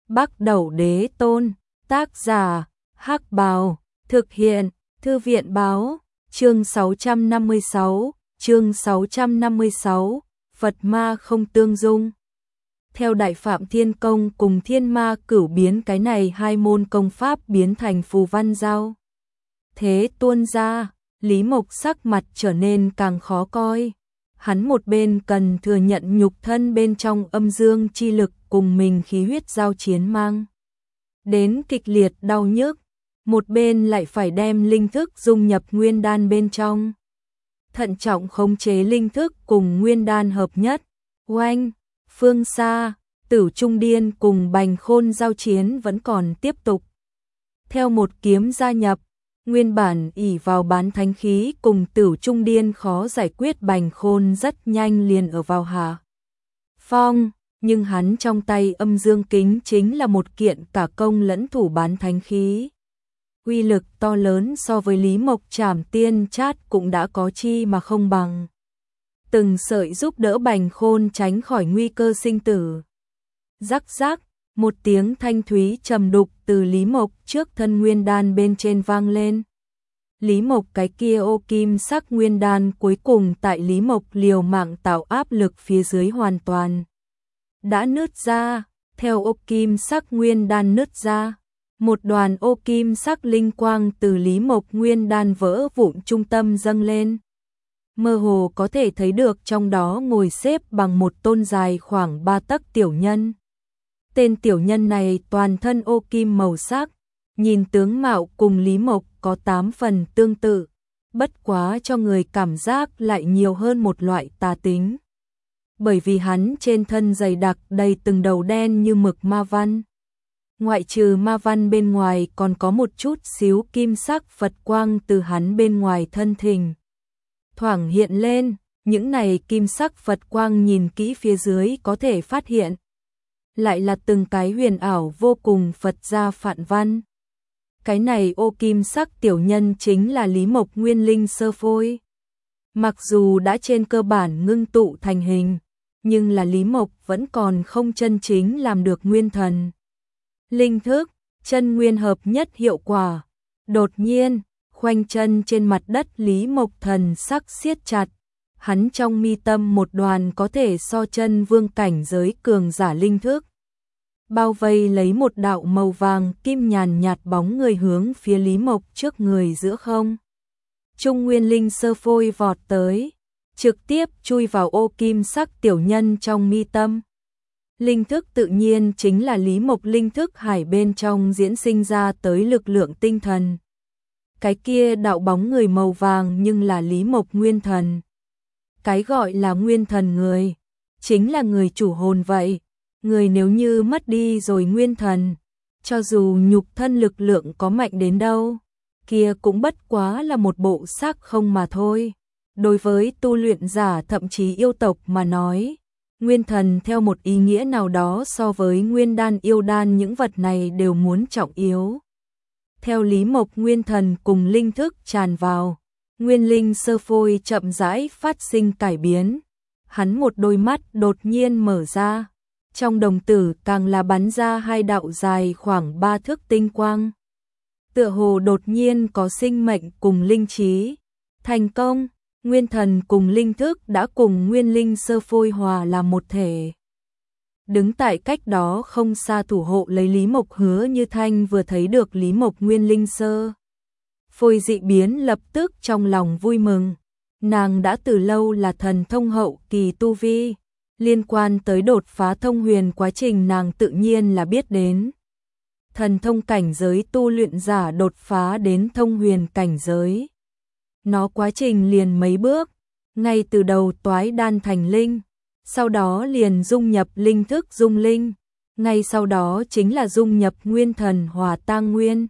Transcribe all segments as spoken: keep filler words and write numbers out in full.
Bắc Đẩu Đế Tôn, tác giả, Hắc Bào, thực hiện, Thư viện Báo, chương sáu trăm năm mươi sáu, chương sáu trăm năm mươi sáu, Phật ma không tương dung. Theo Đại Phạm Thiên Công cùng Thiên Ma Cửu biến, cái này hai môn công pháp biến thành phù văn giao thế tuôn ra, Lý Mộc sắc mặt trở nên càng khó coi. Hắn một bên cần thừa nhận nhục thân bên trong âm dương chi lực cùng mình khí huyết giao chiến mang đến kịch liệt đau nhức, một bên lại phải đem linh thức dung nhập nguyên đan bên trong, thận trọng khống chế linh thức cùng nguyên đan hợp nhất. Oanh, phương xa, Tử Trung Điên cùng Bành Khôn giao chiến vẫn còn tiếp tục. Theo một kiếm gia nhập, nguyên bản ỷ vào bán thánh khí cùng Tử Trung Điên khó giải quyết Bành Khôn rất nhanh liền ở vào hạ phong, nhưng hắn trong tay âm dương kính chính là một kiện cả công lẫn thủ bán thánh khí. Uy lực to lớn so với Lý Mộc Trảm Tiên Chát cũng đã có chi mà không bằng. Từng sợi giúp đỡ Bành Khôn tránh khỏi nguy cơ sinh tử. Rắc rắc, một tiếng thanh thúy trầm đục từ Lý Mộc trước thân nguyên đan bên trên vang lên. Lý Mộc cái kia ô kim sắc nguyên đan cuối cùng tại Lý Mộc liều mạng tạo áp lực phía dưới hoàn toàn đã nứt ra. Theo ô kim sắc nguyên đan nứt ra, một đoàn ô kim sắc linh quang từ Lý Mộc nguyên đan vỡ vụn trung tâm dâng lên. Mơ hồ có thể thấy được trong đó ngồi xếp bằng một tôn dài khoảng ba tấc tiểu nhân. Tên tiểu nhân này toàn thân ô kim màu sắc, nhìn tướng mạo cùng Lý Mộc có tám phần tương tự, bất quá cho người cảm giác lại nhiều hơn một loại tà tính. Bởi vì hắn trên thân dày đặc đầy từng đầu đen như mực ma văn. Ngoại trừ ma văn bên ngoài còn có một chút xíu kim sắc Phật quang từ hắn bên ngoài thân thình thoảng hiện lên, những này kim sắc Phật quang nhìn kỹ phía dưới có thể phát hiện lại là từng cái huyền ảo vô cùng Phật gia phạn văn. Cái này ô kim sắc tiểu nhân chính là Lý Mộc nguyên linh sơ phôi. Mặc dù đã trên cơ bản ngưng tụ thành hình, nhưng là Lý Mộc vẫn còn không chân chính làm được nguyên thần. Linh thức, chân nguyên hợp nhất hiệu quả. Đột nhiên, khoanh chân trên mặt đất Lý Mộc thần sắc siết chặt. Hắn trong mi tâm một đoàn có thể so chân vương cảnh giới cường giả linh thức. Bao vây lấy một đạo màu vàng kim nhàn nhạt bóng người hướng phía Lý Mộc trước người giữa không. Trung nguyên linh sơ phôi vọt tới, trực tiếp chui vào ô kim sắc tiểu nhân trong mi tâm. Linh thức tự nhiên chính là Lý Mộc linh thức hải bên trong diễn sinh ra tới lực lượng tinh thần. Cái kia đạo bóng người màu vàng nhưng là Lý Mộc nguyên thần. Cái gọi là nguyên thần người, chính là người chủ hồn vậy. Người nếu như mất đi rồi nguyên thần, cho dù nhục thân lực lượng có mạnh đến đâu, kia cũng bất quá là một bộ xác không mà thôi. Đối với tu luyện giả thậm chí yêu tộc mà nói, nguyên thần theo một ý nghĩa nào đó so với nguyên đan yêu đan những vật này đều muốn trọng yếu. Theo Lý Mộc nguyên thần cùng linh thức tràn vào, nguyên linh sơ phôi chậm rãi phát sinh cải biến. Hắn một đôi mắt đột nhiên mở ra, trong đồng tử càng là bắn ra hai đạo dài khoảng ba thước tinh quang. Tựa hồ đột nhiên có sinh mệnh cùng linh trí. Thành công, nguyên thần cùng linh thức đã cùng nguyên linh sơ phôi hòa làm một thể. Đứng tại cách đó không xa thủ hộ lấy Lý Mộc Hứa Như Thanh vừa thấy được Lý Mộc nguyên linh sơ phôi dị biến lập tức trong lòng vui mừng. Nàng đã từ lâu là thần thông hậu kỳ tu vi, liên quan tới đột phá thông huyền quá trình nàng tự nhiên là biết đến. Thần thông cảnh giới tu luyện giả đột phá đến thông huyền cảnh giới, nó quá trình liền mấy bước, ngay từ đầu toái đan thành linh, sau đó liền dung nhập linh thức dung linh, ngay sau đó chính là dung nhập nguyên thần hòa tang nguyên.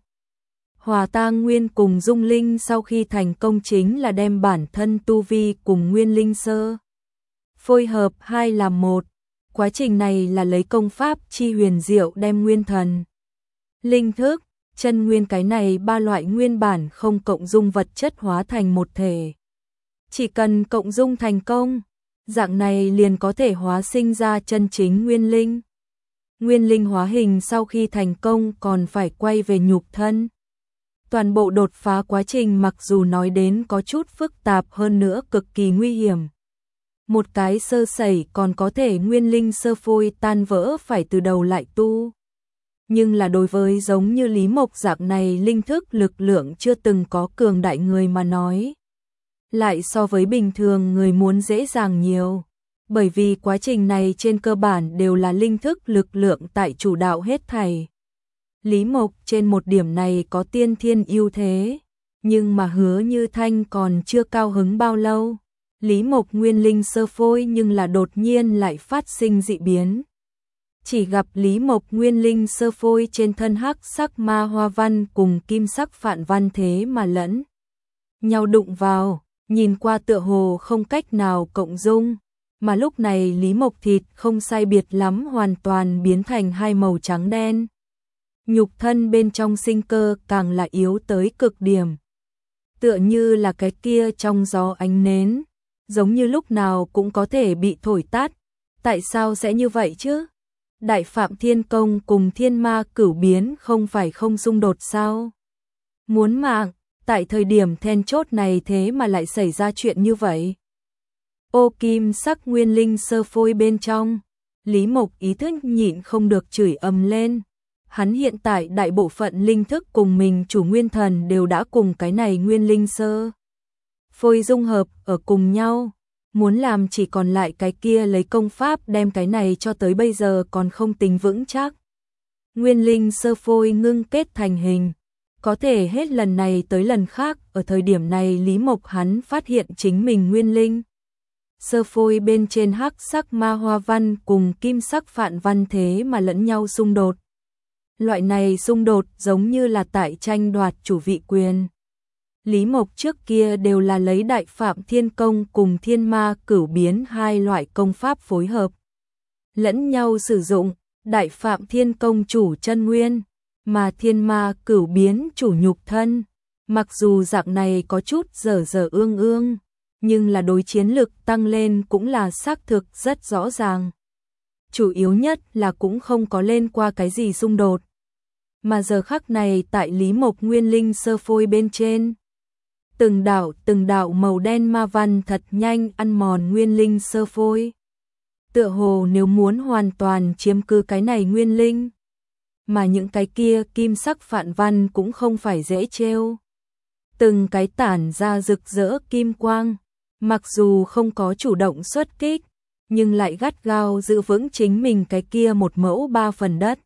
Hòa tang nguyên cùng dung linh sau khi thành công chính là đem bản thân tu vi cùng nguyên linh sơ phôi hợp hai làm một. Quá trình này là lấy công pháp chi huyền diệu đem nguyên thần, linh thức, chân nguyên cái này ba loại nguyên bản không cộng dung vật chất hóa thành một thể. Chỉ cần cộng dung thành công, dạng này liền có thể hóa sinh ra chân chính nguyên linh. Nguyên linh hóa hình sau khi thành công còn phải quay về nhục thân. Toàn bộ đột phá quá trình mặc dù nói đến có chút phức tạp hơn nữa cực kỳ nguy hiểm. Một cái sơ sẩy còn có thể nguyên linh sơ phôi tan vỡ phải từ đầu lại tu. Nhưng là đối với giống như Lý Mộc dạng này linh thức lực lượng chưa từng có cường đại người mà nói. Lại so với bình thường người muốn dễ dàng nhiều. Bởi vì quá trình này trên cơ bản đều là linh thức lực lượng tại chủ đạo hết thảy. Lý Mộc trên một điểm này có tiên thiên ưu thế, nhưng mà Hứa Như Thanh còn chưa cao hứng bao lâu. Lý Mộc nguyên linh sơ phôi nhưng là đột nhiên lại phát sinh dị biến. Chỉ gặp Lý Mộc nguyên linh sơ phôi trên thân hắc sắc ma hoa văn cùng kim sắc phạn văn thế mà lẫn nhau đụng vào, nhìn qua tựa hồ không cách nào cộng dung. Mà lúc này Lý Mộc thịt không sai biệt lắm hoàn toàn biến thành hai màu trắng đen. Nhục thân bên trong sinh cơ càng là yếu tới cực điểm. Tựa như là cái kia trong gió ánh nến, giống như lúc nào cũng có thể bị thổi tát. Tại sao sẽ như vậy chứ? Đại Phạm Thiên Công cùng Thiên Ma Cửu Biến không phải không xung đột sao? Muốn mạng, tại thời điểm then chốt này thế mà lại xảy ra chuyện như vậy. Ô kim sắc nguyên linh sơ phôi bên trong, Lý Mộc ý thức nhịn không được chửi ầm lên. Hắn hiện tại đại bộ phận linh thức cùng mình chủ nguyên thần đều đã cùng cái này nguyên linh sơ phôi dung hợp ở cùng nhau. Muốn làm chỉ còn lại cái kia lấy công pháp đem cái này cho tới bây giờ còn không tính vững chắc. Nguyên linh sơ phôi ngưng kết thành hình. Có thể hết lần này tới lần khác ở thời điểm này Lý Mộc hắn phát hiện chính mình nguyên linh. Sơ phôi bên trên hắc sắc ma hoa văn cùng kim sắc phạn văn thế mà lẫn nhau xung đột. Loại này xung đột giống như là tại tranh đoạt chủ vị quyền. Lý Mộc trước kia đều là lấy Đại Phạm Thiên Công cùng Thiên Ma Cửu Biến hai loại công pháp phối hợp. Lẫn nhau sử dụng, Đại Phạm Thiên Công chủ chân nguyên, mà Thiên Ma Cửu Biến chủ nhục thân. Mặc dù dạng này có chút dở dở ương ương, nhưng là đối chiến lực tăng lên cũng là xác thực rất rõ ràng. Chủ yếu nhất là cũng không có lên qua cái gì xung đột. Mà giờ khắc này tại Lý Mộc nguyên linh sơ phôi bên trên, từng đạo từng đạo màu đen ma văn thật nhanh ăn mòn nguyên linh sơ phôi. Tựa hồ nếu muốn hoàn toàn chiếm cứ cái này nguyên linh, mà những cái kia kim sắc phạn văn cũng không phải dễ trêu. Từng cái tản ra rực rỡ kim quang, mặc dù không có chủ động xuất kích, nhưng lại gắt gao giữ vững chính mình cái kia một mẫu ba phần đất.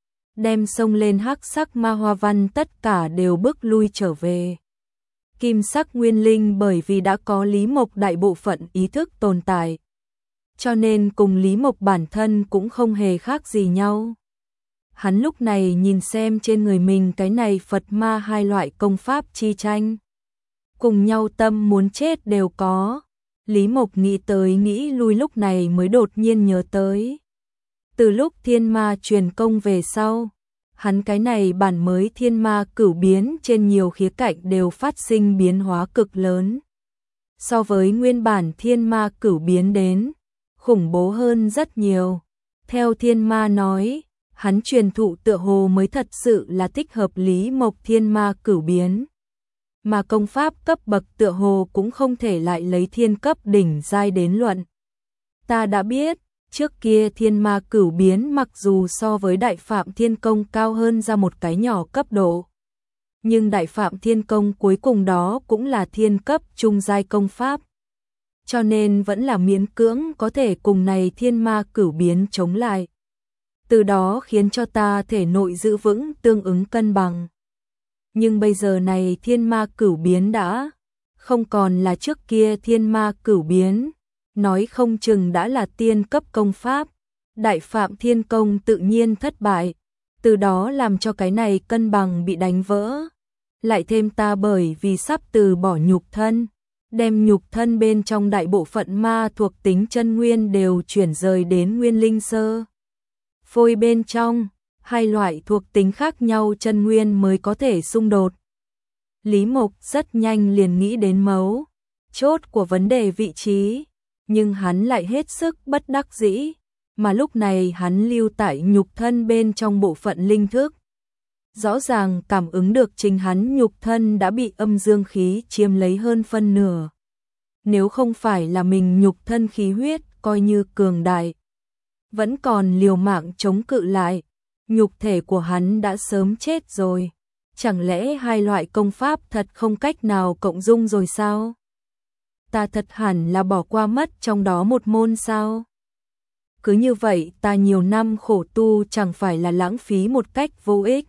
Đem xông lên hắc sắc ma hoa văn tất cả đều bước lui trở về. Kim sắc nguyên linh bởi vì đã có Lý Mộc đại bộ phận ý thức tồn tại, cho nên cùng Lý Mộc bản thân cũng không hề khác gì nhau. Hắn lúc này nhìn xem trên người mình cái này Phật ma hai loại công pháp chi tranh. Cùng nhau tâm muốn chết đều có. Lý Mộc nghĩ tới nghĩ lui lúc này mới đột nhiên nhớ tới. Từ lúc Thiên Ma truyền công về sau, hắn cái này bản mới Thiên Ma Cửu Biến trên nhiều khía cạnh đều phát sinh biến hóa cực lớn. So với nguyên bản Thiên Ma Cửu Biến đến, khủng bố hơn rất nhiều. Theo Thiên Ma nói, hắn truyền thụ tựa hồ mới thật sự là thích hợp Lý Mộc Thiên Ma Cửu Biến. Mà công pháp cấp bậc tựa hồ cũng không thể lại lấy thiên cấp đỉnh giai đến luận. Ta đã biết, trước kia Thiên Ma Cửu Biến mặc dù so với Đại Phạm Thiên Công cao hơn ra một cái nhỏ cấp độ, nhưng Đại Phạm Thiên Công cuối cùng đó cũng là thiên cấp trung giai công pháp. Cho nên vẫn là miễn cưỡng có thể cùng này Thiên Ma Cửu Biến chống lại. Từ đó khiến cho ta thể nội giữ vững tương ứng cân bằng. Nhưng bây giờ này Thiên Ma Cửu Biến đã không còn là trước kia Thiên Ma Cửu Biến, nói không chừng đã là tiên cấp công pháp. Đại Phạm Thiên Công tự nhiên thất bại, từ đó làm cho cái này cân bằng bị đánh vỡ. Lại thêm ta bởi vì sắp từ bỏ nhục thân, đem nhục thân bên trong đại bộ phận ma thuộc tính chân nguyên đều chuyển rời đến nguyên linh sơ phôi bên trong. Hai loại thuộc tính khác nhau chân nguyên mới có thể xung đột. Lý Mộc rất nhanh liền nghĩ đến mấu chốt của vấn đề vị trí, nhưng hắn lại hết sức bất đắc dĩ. mà lúc này hắn lưu tại nhục thân bên trong bộ phận linh thức. Rõ ràng cảm ứng được chính hắn nhục thân đã bị âm dương khí chiếm lấy hơn phân nửa. Nếu không phải là mình nhục thân khí huyết coi như cường đại, vẫn còn liều mạng chống cự lại, nhục thể của hắn đã sớm chết rồi. Chẳng lẽ hai loại công pháp thật không cách nào cộng dung rồi sao? Ta thật hẳn là bỏ qua mất trong đó một môn sao? Cứ như vậy ta nhiều năm khổ tu chẳng phải là lãng phí một cách vô ích.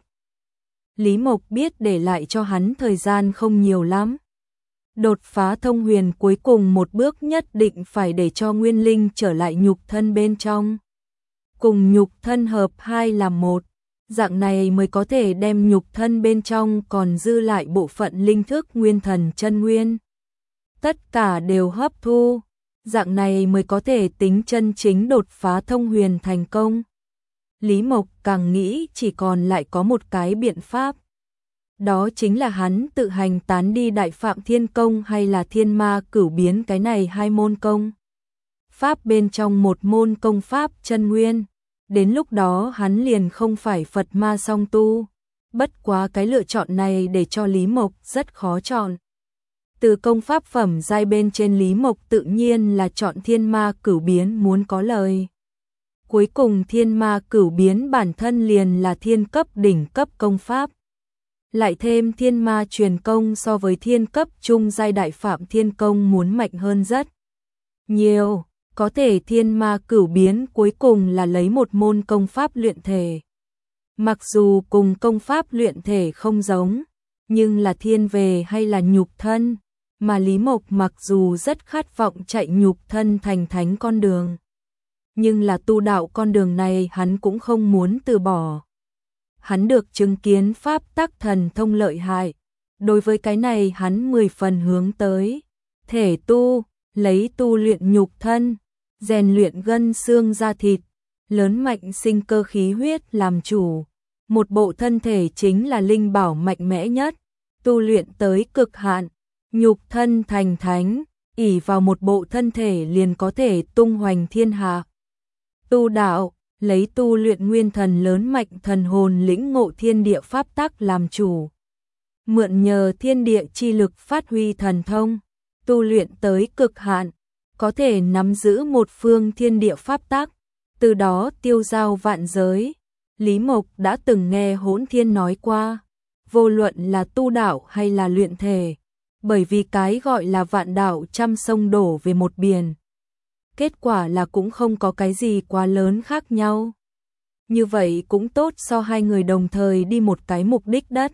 Lý Mộc biết để lại cho hắn thời gian không nhiều lắm. Đột phá thông huyền cuối cùng một bước nhất định phải để cho nguyên linh trở lại nhục thân bên trong. Cùng nhục thân hợp hai làm một, dạng này mới có thể đem nhục thân bên trong còn dư lại bộ phận linh thức nguyên thần chân nguyên. Tất cả đều hấp thu, dạng này mới có thể tính chân chính đột phá thông huyền thành công. Lý Mộc càng nghĩ chỉ còn lại có một cái biện pháp. Đó chính là hắn tự hành tán đi Đại Phạm Thiên Công hay là Thiên Ma Cửu Biến, cái này hai môn công pháp bên trong một môn công pháp chân nguyên. Đến lúc đó hắn liền không phải Phật ma song tu. Bất quá cái lựa chọn này để cho Lý Mộc rất khó chọn. Từ công pháp phẩm giai bên trên, Lý Mộc tự nhiên là chọn Thiên Ma Cửu Biến muốn có lời. Cuối cùng Thiên Ma Cửu Biến bản thân liền là thiên cấp đỉnh cấp công pháp. Lại thêm Thiên Ma Truyền Công so với thiên cấp trung giai Đại Phạm Thiên Công muốn mạnh hơn rất nhiều. Có thể Thiên Ma Cửu Biến cuối cùng là lấy một môn công pháp luyện thể. Mặc dù cùng công pháp luyện thể không giống, nhưng là thiên về hay là nhục thân, mà Lý Mộc mặc dù rất khát vọng chạy nhục thân thành thánh con đường, nhưng là tu đạo con đường này hắn cũng không muốn từ bỏ. Hắn được chứng kiến pháp tắc thần thông lợi hại, đối với cái này hắn mười phần hướng tới. Thể tu, lấy tu luyện nhục thân, rèn luyện gân xương da thịt, lớn mạnh sinh cơ khí huyết làm chủ. Một bộ thân thể chính là linh bảo mạnh mẽ nhất, tu luyện tới cực hạn, nhục thân thành thánh, ỷ vào một bộ thân thể liền có thể tung hoành thiên hạ. Tu đạo, lấy tu luyện nguyên thần lớn mạnh thần hồn lĩnh ngộ thiên địa pháp tắc làm chủ. Mượn nhờ thiên địa chi lực phát huy thần thông, tu luyện tới cực hạn, có thể nắm giữ một phương thiên địa pháp tắc, từ đó tiêu giao vạn giới. Lý Mộc đã từng nghe Hỗn Thiên nói qua, vô luận là tu đạo hay là luyện thể, bởi vì cái gọi là vạn đạo trăm sông đổ về một biển. Kết quả là cũng không có cái gì quá lớn khác nhau. Như vậy cũng tốt, so hai người đồng thời đi một cái mục đích đất.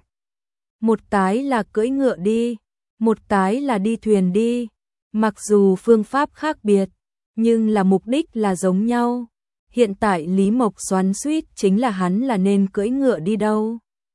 Một cái là cưỡi ngựa đi, một cái là đi thuyền đi. Mặc dù phương pháp khác biệt, nhưng là mục đích là giống nhau. Hiện tại Lý Mộc xoắn xuýt chính là hắn là nên cưỡi ngựa đi đâu,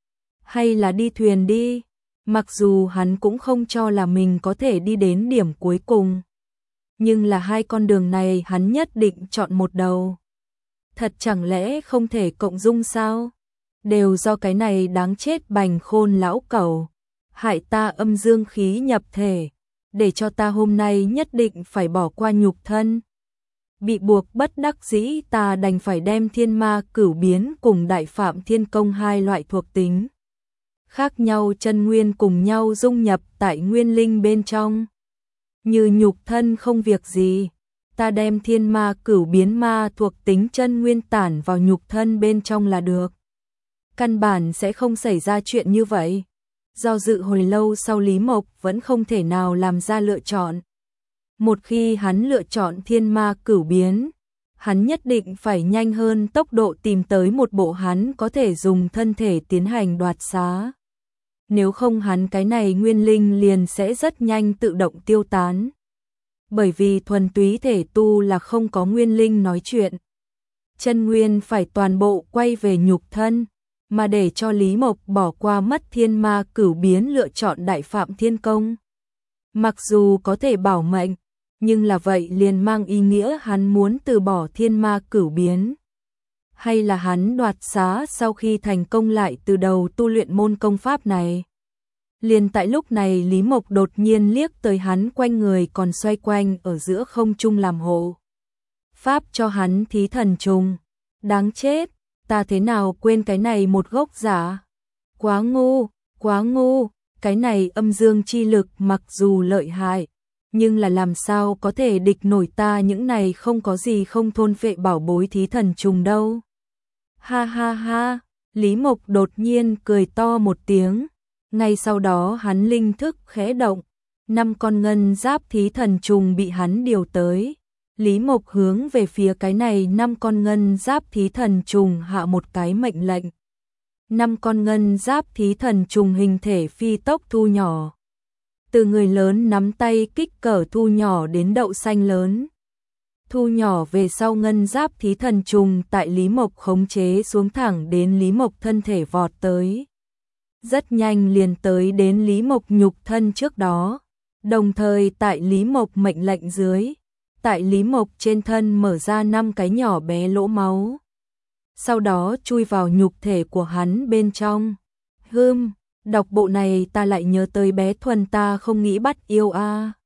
hay là đi thuyền đi. Mặc dù hắn cũng không cho là mình có thể đi đến điểm cuối cùng, nhưng là hai con đường này hắn nhất định chọn một đầu. Thật chẳng lẽ không thể cộng dung sao? Đều do cái này đáng chết Bành Khôn lão cẩu, hại ta âm dương khí nhập thể, để cho ta hôm nay nhất định phải bỏ qua nhục thân. Bị buộc bất đắc dĩ ta đành phải đem Thiên Ma Cửu Biến cùng Đại Phạm Thiên Công hai loại thuộc tính khác nhau chân nguyên cùng nhau dung nhập tại nguyên linh bên trong. Như nhục thân không việc gì, ta đem Thiên Ma Cửu Biến ma thuộc tính chân nguyên tản vào nhục thân bên trong là được. Căn bản sẽ không xảy ra chuyện như vậy. Do dự hồi lâu sau, Lý Mộc vẫn không thể nào làm ra lựa chọn. Một khi hắn lựa chọn Thiên Ma Cửu Biến, hắn nhất định phải nhanh hơn tốc độ tìm tới một bộ hắn có thể dùng thân thể tiến hành đoạt xá. Nếu không hắn cái này nguyên linh liền sẽ rất nhanh tự động tiêu tán. Bởi vì thuần túy thể tu là không có nguyên linh nói chuyện. Chân nguyên phải toàn bộ quay về nhục thân, mà để cho Lý Mộc bỏ qua mất Thiên Ma Cửu Biến lựa chọn Đại Phạm Thiên Công. Mặc dù có thể bảo mệnh, nhưng là vậy liền mang ý nghĩa hắn muốn từ bỏ Thiên Ma Cửu Biến. Hay là hắn đoạt xá sau khi thành công lại từ đầu tu luyện môn công pháp này. Liền tại lúc này Lý Mộc đột nhiên liếc tới hắn quanh người còn xoay quanh ở giữa không trung làm hộ pháp cho hắn thí thần trùng. Đáng chết, ta thế nào quên cái này một gốc giả. Quá ngu, quá ngu, cái này âm dương chi lực mặc dù lợi hại, nhưng là làm sao có thể địch nổi ta những này không có gì không thôn phệ bảo bối thí thần trùng đâu. Ha ha ha, Lý Mộc đột nhiên cười to một tiếng, ngay sau đó hắn linh thức khẽ động, năm con ngân giáp thí thần trùng bị hắn điều tới. Lý Mộc hướng về phía cái này năm con ngân giáp thí thần trùng hạ một cái mệnh lệnh. Năm con ngân giáp thí thần trùng hình thể phi tốc thu nhỏ. Từ người lớn nắm tay kích cỡ thu nhỏ đến đậu xanh lớn. Thu nhỏ về sau ngân giáp thí thần trùng tại Lý Mộc khống chế xuống thẳng đến Lý Mộc thân thể vọt tới. Rất nhanh liền tới đến Lý Mộc nhục thân trước đó. Đồng thời tại Lý Mộc mệnh lệnh dưới, tại Lý Mộc trên thân mở ra năm cái nhỏ bé lỗ máu. Sau đó chui vào nhục thể của hắn bên trong. Hưm, đọc bộ này ta lại nhớ tới bé Thuần ta không nghĩ bắt yêu a. À.